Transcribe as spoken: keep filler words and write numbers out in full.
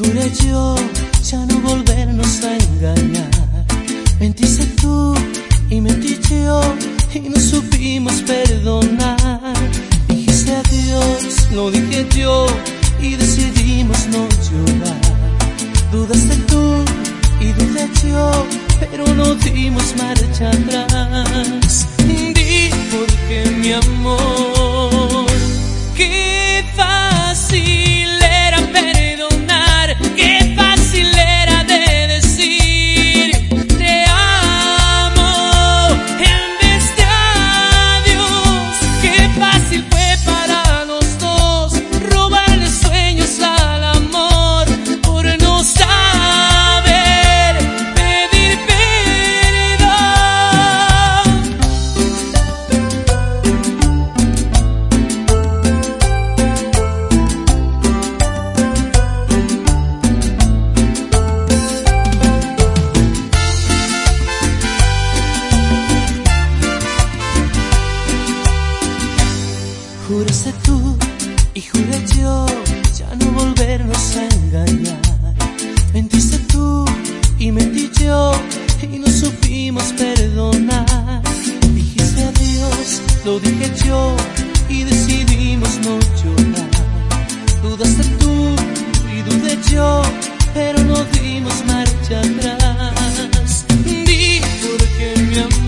juré yo ya no volvernos a engañar. Mentiste tú y mentí yo y no supimos perdonar. Dijiste adiós, lo dije yo y decidimos no llorar. Dudaste tú y dudé yo, pero no dimos marcha atrás. Di porque mi amor, qué fácil era perdonar, qué fácil era de decir te amo en vez de adiós. Qué fácil fue para los dos robarle sueños al amor por no saber pedir perdón. Juraste tú y juré yo ya no volvernos a engañar. Mentiste tú y mentí yo y no supimos perdonar. Dijiste adiós, lo dije yo y decidimos no llorar. Dudaste tú y dudé yo, pero no dimos marcha atrás. Di porque mi amor,